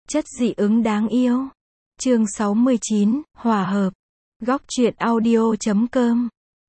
Chất dị ứng đáng yêu. Chương 69, hòa hợp. Góc truyện audio.com.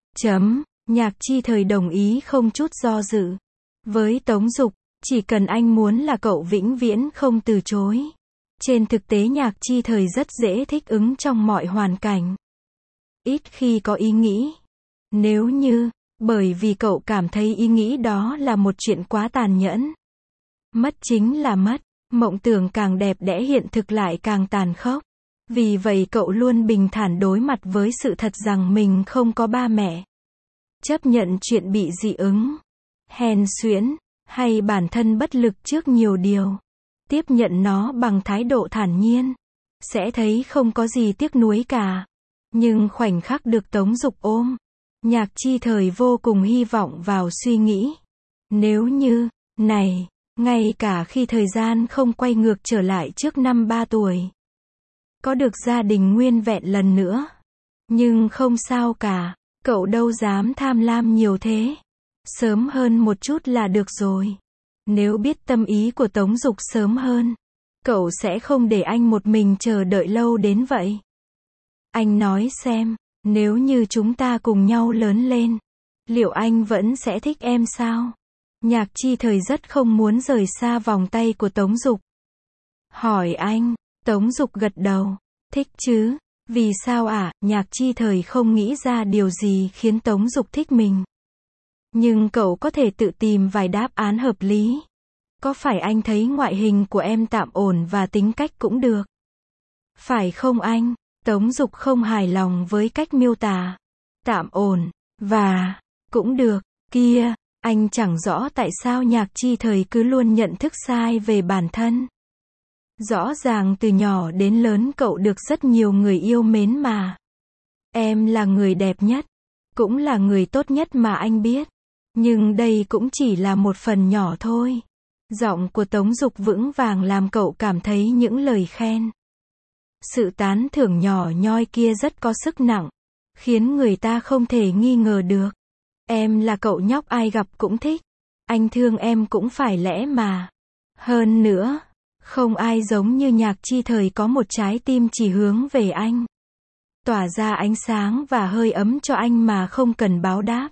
Nhạc Chi Thời đồng ý không chút do dự. Với Tống Dục, chỉ cần anh muốn là cậu vĩnh viễn không từ chối. Trên thực tế Nhạc Chi Thời rất dễ thích ứng trong mọi hoàn cảnh. Ít khi có ý nghĩ. Nếu như, bởi vì cậu cảm thấy ý nghĩ đó là một chuyện quá tàn nhẫn. Mất chính là mất, mộng tưởng càng đẹp đẽ hiện thực lại càng tàn khốc. Vì vậy cậu luôn bình thản đối mặt với sự thật rằng mình không có ba mẹ. Chấp nhận chuyện bị dị ứng, hèn suyễn, hay bản thân bất lực trước nhiều điều. Tiếp nhận nó bằng thái độ thản nhiên. Sẽ thấy không có gì tiếc nuối cả. Nhưng khoảnh khắc được Tống Dục ôm, Nhạc Chi Thời vô cùng hy vọng vào suy nghĩ. Nếu như, này, ngay cả khi thời gian không quay ngược trở lại trước năm 3 tuổi. Có được gia đình nguyên vẹn lần nữa. Nhưng không sao cả, cậu đâu dám tham lam nhiều thế. Sớm hơn một chút là được rồi. Nếu biết tâm ý của Tống Dục sớm hơn, cậu sẽ không để anh một mình chờ đợi lâu đến vậy. Anh nói xem, nếu như chúng ta cùng nhau lớn lên, liệu anh vẫn sẽ thích em sao? Nhạc Chi Thời rất không muốn rời xa vòng tay của Tống Dục. Hỏi anh, Tống Dục gật đầu. Thích chứ? Vì sao ạ? Nhạc Chi Thời không nghĩ ra điều gì khiến Tống Dục thích mình. Nhưng cậu có thể tự tìm vài đáp án hợp lý. Có phải anh thấy ngoại hình của em tạm ổn và tính cách cũng được? Phải không anh? Tống Dục không hài lòng với cách miêu tả. Tạm ổn, và, cũng được, kia, anh chẳng rõ tại sao Nhạc Chi Thời cứ luôn nhận thức sai về bản thân. Rõ ràng từ nhỏ đến lớn cậu được rất nhiều người yêu mến mà. Em là người đẹp nhất, cũng là người tốt nhất mà anh biết. Nhưng đây cũng chỉ là một phần nhỏ thôi. Giọng của Tống Dục vững vàng làm cậu cảm thấy những lời khen. Sự tán thưởng nhỏ nhoi kia rất có sức nặng, khiến người ta không thể nghi ngờ được. Em là cậu nhóc ai gặp cũng thích. Anh thương em cũng phải lẽ mà. Hơn nữa, không ai giống như Nhạc Chi Thời có một trái tim chỉ hướng về anh. Tỏa ra ánh sáng và hơi ấm cho anh mà không cần báo đáp.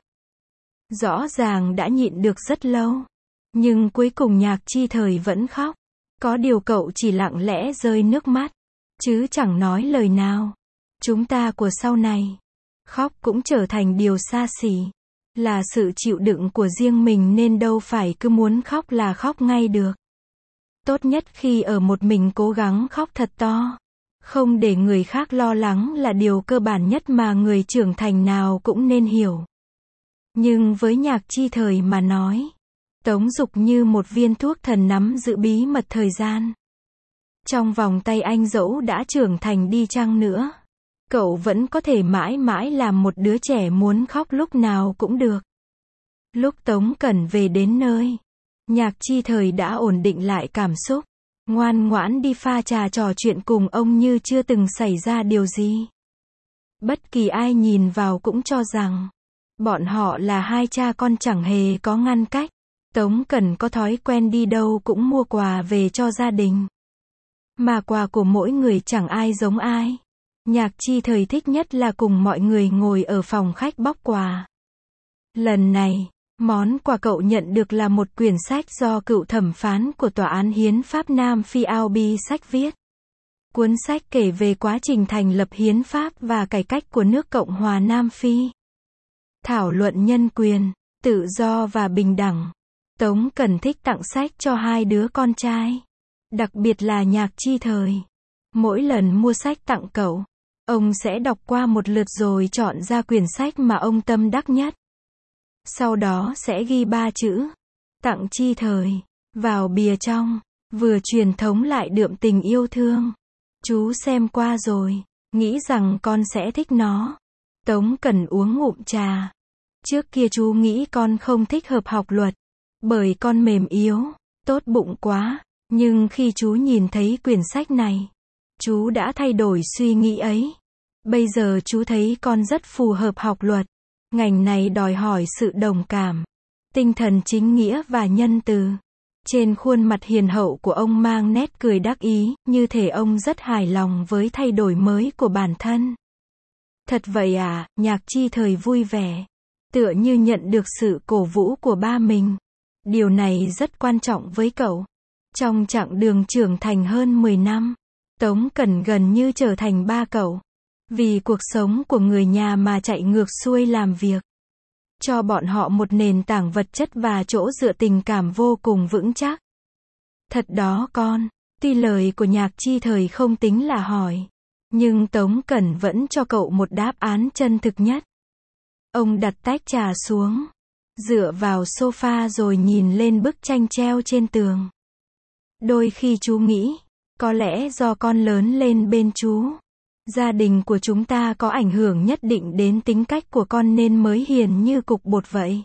Rõ ràng đã nhịn được rất lâu. Nhưng cuối cùng Nhạc Chi Thời vẫn khóc. Có điều cậu chỉ lặng lẽ rơi nước mắt. Chứ chẳng nói lời nào. Chúng ta của sau này. Khóc cũng trở thành điều xa xỉ. Là sự chịu đựng của riêng mình nên đâu phải cứ muốn khóc là khóc ngay được. Tốt nhất khi ở một mình cố gắng khóc thật to. Không để người khác lo lắng là điều cơ bản nhất mà người trưởng thành nào cũng nên hiểu. Nhưng với Nhạc Chi Thời mà nói, Tống Dục như một viên thuốc thần nắm giữ bí mật thời gian. Trong vòng tay anh dẫu đã trưởng thành đi chăng nữa, cậu vẫn có thể mãi mãi làm một đứa trẻ muốn khóc lúc nào cũng được. Lúc Tống Cẩn về đến nơi, Nhạc Chi Thời đã ổn định lại cảm xúc, ngoan ngoãn đi pha trà trò chuyện cùng ông như chưa từng xảy ra điều gì. Bất kỳ ai nhìn vào cũng cho rằng, bọn họ là hai cha con chẳng hề có ngăn cách. Tống Cẩn có thói quen đi đâu cũng mua quà về cho gia đình. Mà quà của mỗi người chẳng ai giống ai. Nhạc Chi Thời thích nhất là cùng mọi người ngồi ở phòng khách bóc quà. Lần này, món quà cậu nhận được là một quyển sách do cựu thẩm phán của Tòa án Hiến pháp Nam Phi Albie Sách viết. Cuốn sách kể về quá trình thành lập hiến pháp và cải cách của nước Cộng hòa Nam Phi. Thảo luận nhân quyền, tự do và bình đẳng. Tống Cẩn thích tặng sách cho hai đứa con trai. Đặc biệt là Nhạc Chi Thời. Mỗi lần mua sách tặng cậu, ông sẽ đọc qua một lượt rồi chọn ra quyển sách mà ông tâm đắc nhất. Sau đó sẽ ghi 3 chữ, tặng Chi Thời, vào bìa trong, vừa truyền thống lại đượm tình yêu thương. Chú xem qua rồi, nghĩ rằng con sẽ thích nó. Tống Cẩn uống ngụm trà. Trước kia chú nghĩ con không thích hợp học luật, bởi con mềm yếu, tốt bụng quá. Nhưng khi chú nhìn thấy quyển sách này, chú đã thay đổi suy nghĩ ấy. Bây giờ chú thấy con rất phù hợp học luật. Ngành này đòi hỏi sự đồng cảm, tinh thần chính nghĩa và nhân từ. Trên khuôn mặt hiền hậu của ông mang nét cười đắc ý, như thể ông rất hài lòng với thay đổi mới của bản thân. Thật vậy à, Nhạc Chi Thời vui vẻ, tựa như nhận được sự cổ vũ của ba mình. Điều này rất quan trọng với cậu. Trong chặng đường trưởng thành hơn 10 năm, Tống Cẩn gần như trở thành ba cậu. Vì cuộc sống của người nhà mà chạy ngược xuôi làm việc. Cho bọn họ một nền tảng vật chất và chỗ dựa tình cảm vô cùng vững chắc. Thật đó con, tuy lời của Nhạc Chi Thời không tính là hỏi. Nhưng Tống Cẩn vẫn cho cậu một đáp án chân thực nhất. Ông đặt tách trà xuống, dựa vào sofa rồi nhìn lên bức tranh treo trên tường. Đôi khi chú nghĩ, có lẽ do con lớn lên bên chú, gia đình của chúng ta có ảnh hưởng nhất định đến tính cách của con nên mới hiền như cục bột vậy.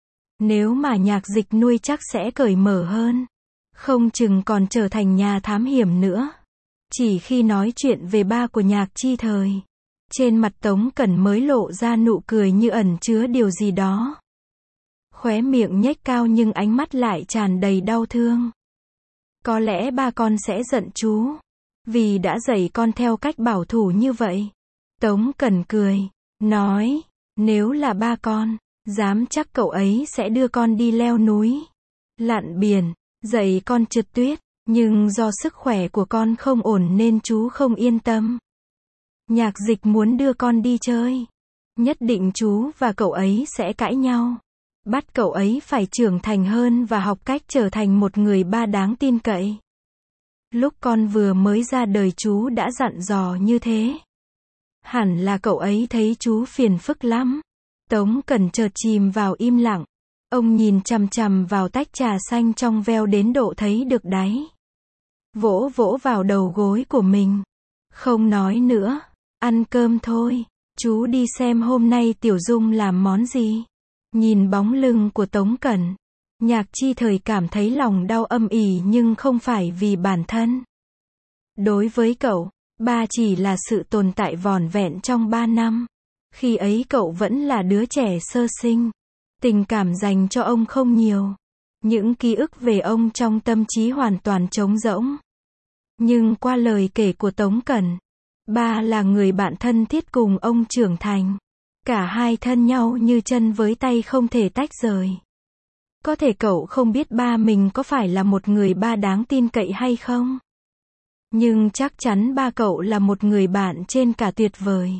Nếu mà Nhạc Dịch nuôi chắc sẽ cởi mở hơn, không chừng còn trở thành nhà thám hiểm nữa. Chỉ khi nói chuyện về ba của Nhạc Chi Thời, trên mặt Tống Cẩn mới lộ ra nụ cười như ẩn chứa điều gì đó. Khóe miệng nhếch cao nhưng ánh mắt lại tràn đầy đau thương. Có lẽ ba con sẽ giận chú, vì đã dạy con theo cách bảo thủ như vậy. Tống Cẩn cười, nói, nếu là ba con, dám chắc cậu ấy sẽ đưa con đi leo núi, lặn biển, dạy con trượt tuyết. Nhưng do sức khỏe của con không ổn nên chú không yên tâm. Nhạc Dịch muốn đưa con đi chơi. Nhất định chú và cậu ấy sẽ cãi nhau. Bắt cậu ấy phải trưởng thành hơn và học cách trở thành một người ba đáng tin cậy. Lúc con vừa mới ra đời chú đã dặn dò như thế. Hẳn là cậu ấy thấy chú phiền phức lắm. Tống Cẩn chợt chìm vào im lặng. Ông nhìn chằm chằm vào tách trà xanh trong veo đến độ thấy được đáy. Vỗ vỗ vào đầu gối của mình. Không nói nữa. Ăn cơm thôi. Chú đi xem hôm nay Tiểu Dung làm món gì. Nhìn bóng lưng của Tống Cẩn, Nhạc Chi Thời cảm thấy lòng đau âm ỉ nhưng không phải vì bản thân. Đối với cậu, ba chỉ là sự tồn tại vỏn vẹn trong 3 năm. Khi ấy cậu vẫn là đứa trẻ sơ sinh. Tình cảm dành cho ông không nhiều. Những ký ức về ông trong tâm trí hoàn toàn trống rỗng. Nhưng qua lời kể của Tống Cẩn, ba là người bạn thân thiết cùng ông trưởng thành. Cả hai thân nhau như chân với tay không thể tách rời. Có thể cậu không biết ba mình có phải là một người ba đáng tin cậy hay không? Nhưng chắc chắn ba cậu là một người bạn trên cả tuyệt vời.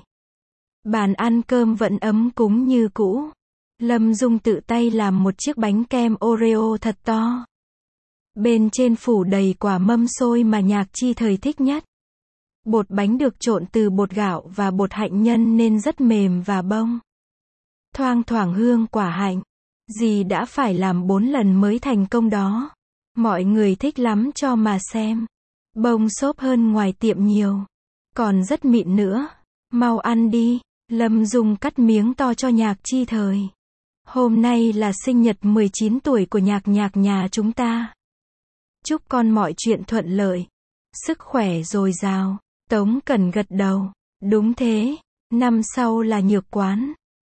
Bàn ăn cơm vẫn ấm cúng như cũ. Lâm Dung tự tay làm một chiếc bánh kem Oreo thật to. Bên trên phủ đầy quả mâm xôi mà Nhạc Chi Thời thích nhất. Bột bánh được trộn từ bột gạo và bột hạnh nhân nên rất mềm và bông. Thoang thoảng hương quả hạnh. Dì đã phải làm 4 lần mới thành công đó. Mọi người thích lắm cho mà xem. Bông xốp hơn ngoài tiệm nhiều. Còn rất mịn nữa. Mau ăn đi. Lâm Dung cắt miếng to cho Nhạc Chi Thời. Hôm nay là sinh nhật 19 tuổi của Nhạc nhà chúng ta. Chúc con mọi chuyện thuận lợi. Sức khỏe dồi dào. Tống Cẩn gật đầu. Đúng thế. Năm sau là Nhược Quán.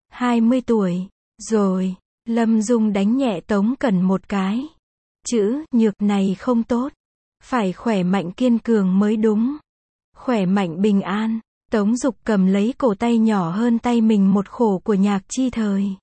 20 tuổi. Rồi. Lâm Dung đánh nhẹ Tống Cẩn một cái. Chữ nhược này không tốt. Phải khỏe mạnh kiên cường mới đúng. Khỏe mạnh bình an. Tống Dục cầm lấy cổ tay nhỏ hơn tay mình một khổ của Nhạc Chi Thời.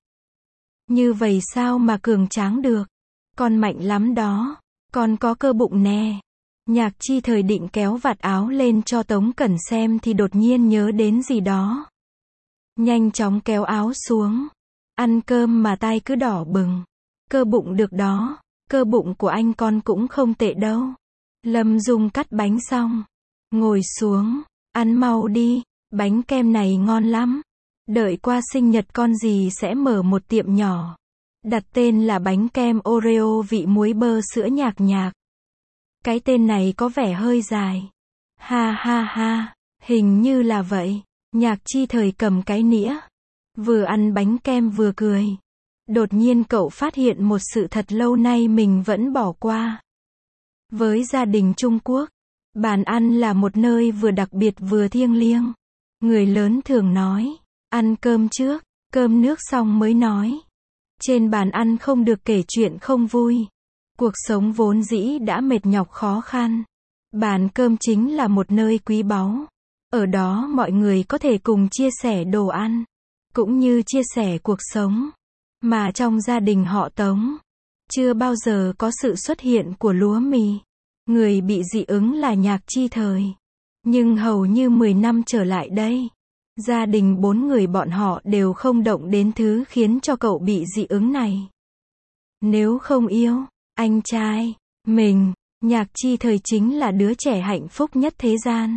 Như vậy sao mà cường tráng được? Con mạnh lắm đó. Con có cơ bụng nè. Nhạc Chi Thời định kéo vạt áo lên cho Tống Cẩn xem thì đột nhiên nhớ đến gì đó. Nhanh chóng kéo áo xuống. Ăn cơm mà tai cứ đỏ bừng. Cơ bụng được đó. Cơ bụng của anh con cũng không tệ đâu. Lâm Dung cắt bánh xong. Ngồi xuống. Ăn mau đi. Bánh kem này ngon lắm. Đợi qua sinh nhật con dì sẽ mở một tiệm nhỏ. Đặt tên là bánh kem Oreo vị muối bơ sữa Nhạc. Cái tên này có vẻ hơi dài. Ha ha ha. Hình như là vậy. Nhạc Chi Thời cầm cái nĩa. Vừa ăn bánh kem vừa cười. Đột nhiên cậu phát hiện một sự thật lâu nay mình vẫn bỏ qua. Với gia đình Trung Quốc, bàn ăn là một nơi vừa đặc biệt vừa thiêng liêng. Người lớn thường nói, ăn cơm trước, cơm nước xong mới nói. Trên bàn ăn không được kể chuyện không vui. Cuộc sống vốn dĩ đã mệt nhọc khó khăn. Bàn cơm chính là một nơi quý báu. Ở đó mọi người có thể cùng chia sẻ đồ ăn, cũng như chia sẻ cuộc sống. Mà trong gia đình họ Tống, chưa bao giờ có sự xuất hiện của lúa mì. Người bị dị ứng là Nhạc Chi Thời. Nhưng hầu như 10 năm trở lại đây, gia đình 4 người bọn họ đều không động đến thứ khiến cho cậu bị dị ứng này. Nếu không yêu anh trai mình, Nhạc Chi Thời chính là đứa trẻ hạnh phúc nhất thế gian.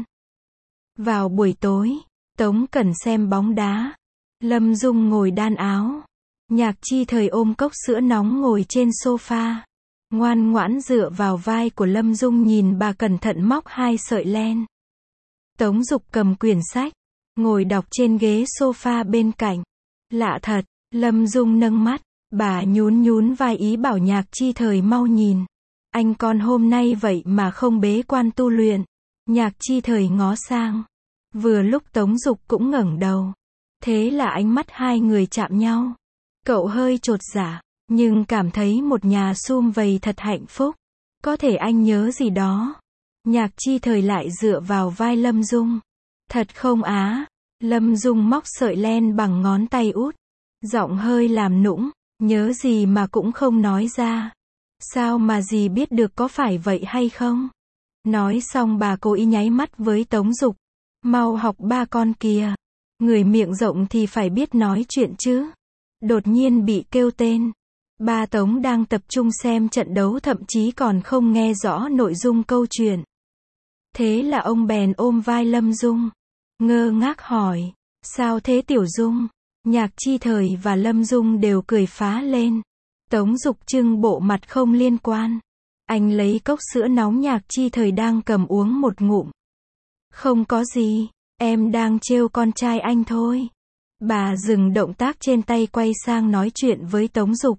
Vào buổi tối, Tống Cẩn xem bóng đá. Lâm Dung ngồi đan áo. Nhạc Chi Thời ôm cốc sữa nóng ngồi trên sofa. Ngoan ngoãn dựa vào vai của Lâm Dung nhìn bà cẩn thận móc 2 sợi len. Tống Dục cầm quyển sách, ngồi đọc trên ghế sofa bên cạnh. Lạ thật, Lâm Dung nâng mắt, bà nhún nhún vai ý bảo Nhạc Chi Thời mau nhìn. Anh con hôm nay vậy mà không bế quan tu luyện. Nhạc Chi Thời ngó sang. Vừa lúc Tống Dục cũng ngẩng đầu. Thế là ánh mắt hai người chạm nhau. Cậu hơi chột dạ, nhưng cảm thấy một nhà sum vầy thật hạnh phúc. Có thể anh nhớ gì đó. Nhạc Chi Thời lại dựa vào vai Lâm Dung. Thật không á? Lâm Dung móc sợi len bằng ngón tay út. Giọng hơi làm nũng, nhớ gì mà cũng không nói ra. Sao mà dì biết được có phải vậy hay không? Nói xong bà cố ý nháy mắt với Tống Dục. Mau học ba con kìa. Người miệng rộng thì phải biết nói chuyện chứ. Đột nhiên bị kêu tên. Ba Tống đang tập trung xem trận đấu thậm chí còn không nghe rõ nội dung câu chuyện. Thế là ông bèn ôm vai Lâm Dung. Ngơ ngác hỏi. Sao thế Tiểu Dung? Nhạc Chi Thời và Lâm Dung đều cười phá lên. Tống Dục trưng bộ mặt không liên quan. Anh lấy cốc sữa nóng Nhạc Chi Thời đang cầm uống một ngụm. Không có gì, em đang trêu con trai anh thôi. Bà dừng động tác trên tay quay sang nói chuyện với Tống Dục.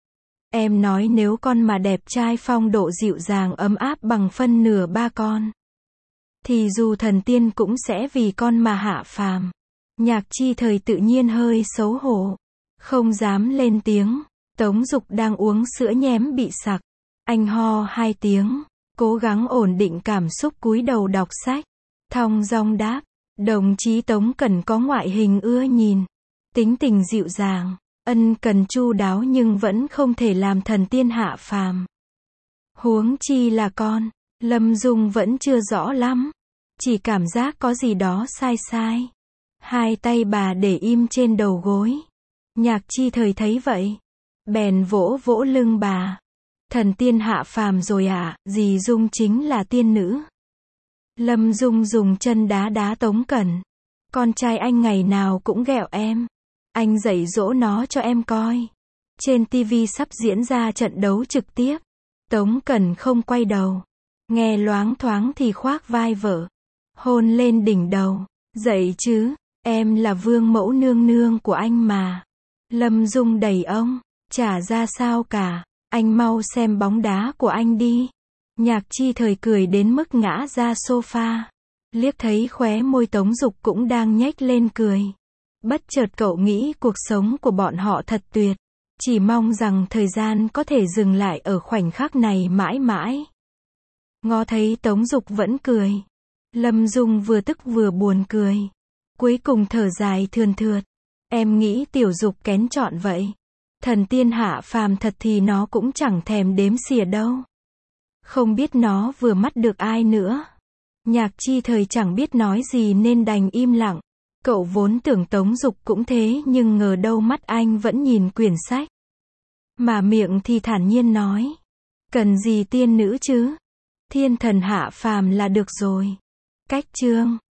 Em nói nếu con mà đẹp trai phong độ dịu dàng ấm áp bằng phân nửa ba con, thì dù thần tiên cũng sẽ vì con mà hạ phàm. Nhạc Chi Thời tự nhiên hơi xấu hổ, không dám lên tiếng. Tống Dục đang uống sữa nhém bị sặc. Anh ho 2 tiếng, cố gắng ổn định cảm xúc cúi đầu đọc sách. Thong dong đáp, đồng chí Tống Cẩn có ngoại hình ưa nhìn, tính tình dịu dàng, ân cần chu đáo nhưng vẫn không thể làm thần tiên hạ phàm. Huống chi là con. Lâm Dung vẫn chưa rõ lắm, chỉ cảm giác có gì đó sai sai. Hai tay bà để im trên đầu gối. Nhạc Chi Thời thấy vậy, bèn vỗ vỗ lưng bà. Thần tiên hạ phàm rồi ạ, dì Dung chính là tiên nữ. Lâm Dung dùng chân đá đá Tống Cẩn. Con trai anh ngày nào cũng ghẹo em. Anh dạy dỗ nó cho em coi. Trên TV sắp diễn ra trận đấu trực tiếp. Tống Cẩn không quay đầu. Nghe loáng thoáng thì khoác vai vợ. Hôn lên đỉnh đầu. Dậy chứ, em là vương mẫu nương nương của anh mà. Lâm Dung đẩy ông. Chả ra sao cả. Anh mau xem bóng đá của anh đi. Nhạc Chi Thời cười đến mức ngã ra sofa. Liếc thấy khóe môi Tống Dục cũng đang nhếch lên cười. Bất chợt cậu nghĩ cuộc sống của bọn họ thật tuyệt. Chỉ mong rằng thời gian có thể dừng lại ở khoảnh khắc này mãi mãi. Ngó thấy Tống Dục vẫn cười. Lâm Dung vừa tức vừa buồn cười. Cuối cùng thở dài thườn thượt. Em nghĩ Tiểu Dục kén chọn vậy. Thần tiên hạ phàm thật thì nó cũng chẳng thèm đếm xỉa đâu. Không biết nó vừa mắt được ai nữa. Nhạc Chi Thời chẳng biết nói gì nên đành im lặng. Cậu vốn tưởng Tống Dục cũng thế nhưng ngờ đâu mắt anh vẫn nhìn quyển sách. Mà miệng thì thản nhiên nói. Cần gì tiên nữ chứ? Thiên thần hạ phàm là được rồi. Cách chương